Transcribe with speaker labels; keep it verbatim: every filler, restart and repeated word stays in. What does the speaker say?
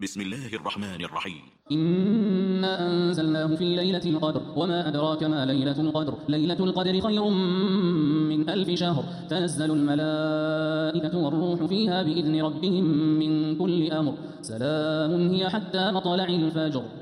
Speaker 1: بسم الله الرحمن الرحيم.
Speaker 2: إنا أنزلناه في ليلة القدر وما أدراك ما ليلة القدر ليلة القدر خير من ألف شهر تنزل الملائكة والروح فيها بإذن ربهم من كل أمر سلام هي حتى مطلع الفجر.